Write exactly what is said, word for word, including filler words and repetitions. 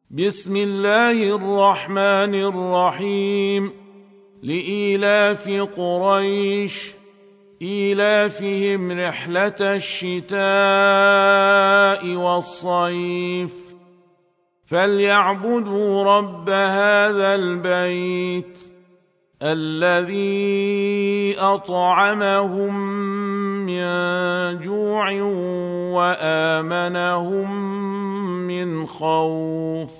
بسم الله الرحمن الرحيم. لإيلاف قريش إيلافهم رحلة الشتاء والصيف فليعبدوا رب هذا البيت الذي أطعمهم من جوع وآمنهم من خوف.